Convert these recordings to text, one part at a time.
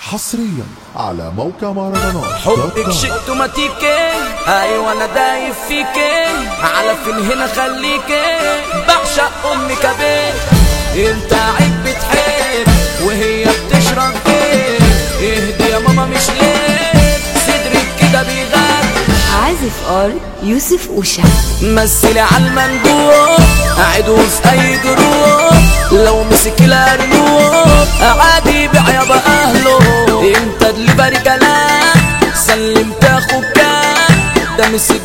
حصريا على موقع مهرجانات حبك شيء اوتوماتيكي، ايوه انا دايب فيكي، على فين هنا خليكي، بعشق امك بيت، انت عيب بتحب وهي بتشرب فيك، اهدي يا ماما مش ليه صدرك كده بيغني. عازف يوسف أوشا، مثلي على المندوب قاعدوا في اي جروب، لو مسك الارنوب عادي بيع يابا اهله، انت دليفري كلام سلمت اخوك كام، ده مسك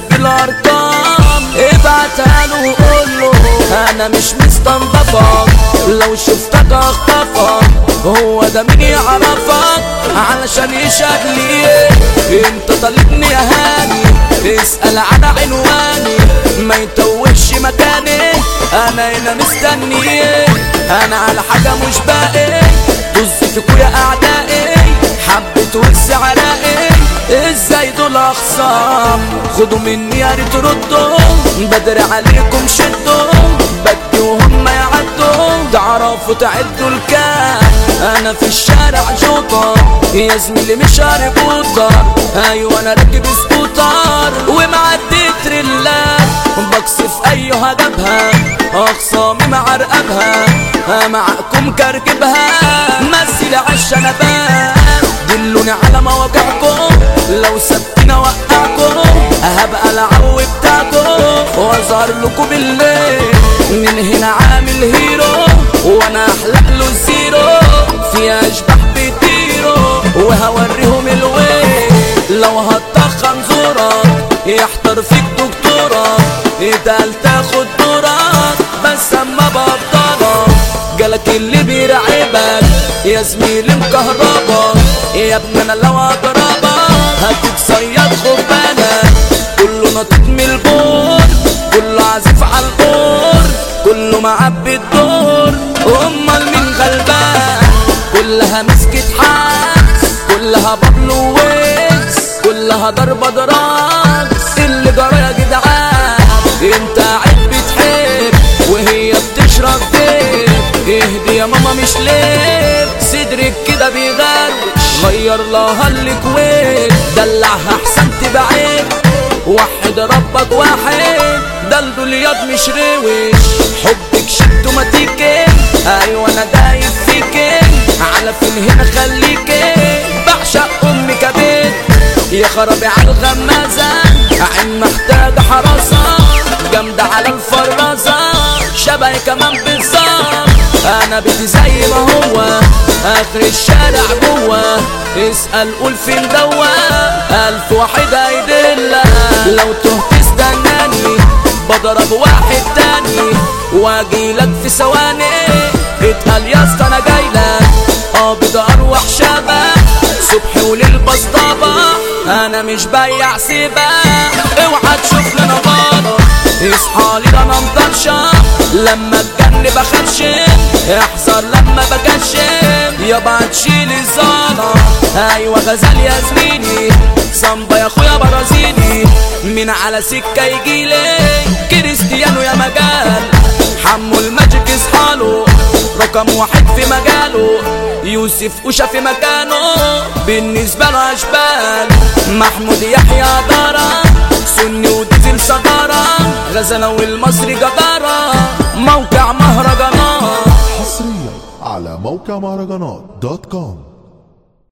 بالارقام ابعتها له وقول له انا مش مستنضفك، لو شفتك اخطفك، هو ده مين يعرفك علشان يشهد لي، انت طالبني يا هاني اسأل على عنواني، ما يتوهش مكاني انا هنا مستني، انا على حاجة مش باقي طز فيكوا يا اعدائي، حبيت وكس علاقي ازاي دول اخصام، خدوا مني يا ريت ردوا، بدري عليكم شدوا، بدي وهم يعدوا، تعرفوا تعدوا الكام، انا في الشارع جوطة يا زميلي مش هربوطة، ايوه انا راكب سكوتر ومعدي تريلات، بقصف ايها جابها اخصامي معرقبها، معاكم كركبها مثلي عالشنبات، دلوني على مواقعكم لو سبتني اوقعكم، هبقى العو بتاعكم واظهر لكم بالليل، من هنا عامل هيرو وانا احلق له الزيرو، في اشباح بيطيروا وهوريهم الويل، لو هتخن زورك يحضر فيك دكتورك، اتقال تاخد دورك بس اما ببطلك، جالك اللي بيرعبك يا زميلي مكهربك، يا ابني انا لو اضربك هتتصيد خد بالك، كله نطيت من البور، كله عازف على القور، كله معبي الدور، امال مين غلبان، كلها مسكت حاس، كلها بابلو ويكس، كلها ضربة دراكس، اللي جرى يا جدعان، انت عيب بتحب وهي بتشرب فيك، اهدي يا ماما مش ليه صدرك كده بيغروش، غير لها الكويت دلعها احسن تبعد، وحد ربك واحد ده الدوليات مش روش، حبك شيء اوتوماتيكي، ايوه انا دايب فيكي، على فين هنا خليكي، بعشق امك بيت، يا خرابي على الغمازة عين محتاجة حراسة، جامدة على الفرازة شبهي كمان بالظبط، انا بيتي زي ما هو اخر الشارع جوه، اسأل قول فين دوا، 1000 واحد هيدلك، لو تهت استناني بضرب واحد تاني واجيلك في ثواني، اتقال يا اسطى انا جايلك، قابض اروح شبك صبح وليل بصطبة، انا مش بيع سباح، اوعى تشوف لنا غلط، اصحى لي انا مطرشة، لما اتجنب اخرشم، احذر لما بكشم، يابا هتشيل الزلط، ايوه غزال يا زميلي، صنبا يا اخويا برازيلي، من على سكة يجيلي، كريستيانو يا مجال، حمو الماجيك اصحاله، رقم واحد في مجاله، يوسف أوشا في مكانه، بالنسبة له أشبال، محمود يحيى دارة، سني وديزل صدارة، غزالة والمصري جدارة، موقع مهرجانات حصريا على موقع مهرجانات .com.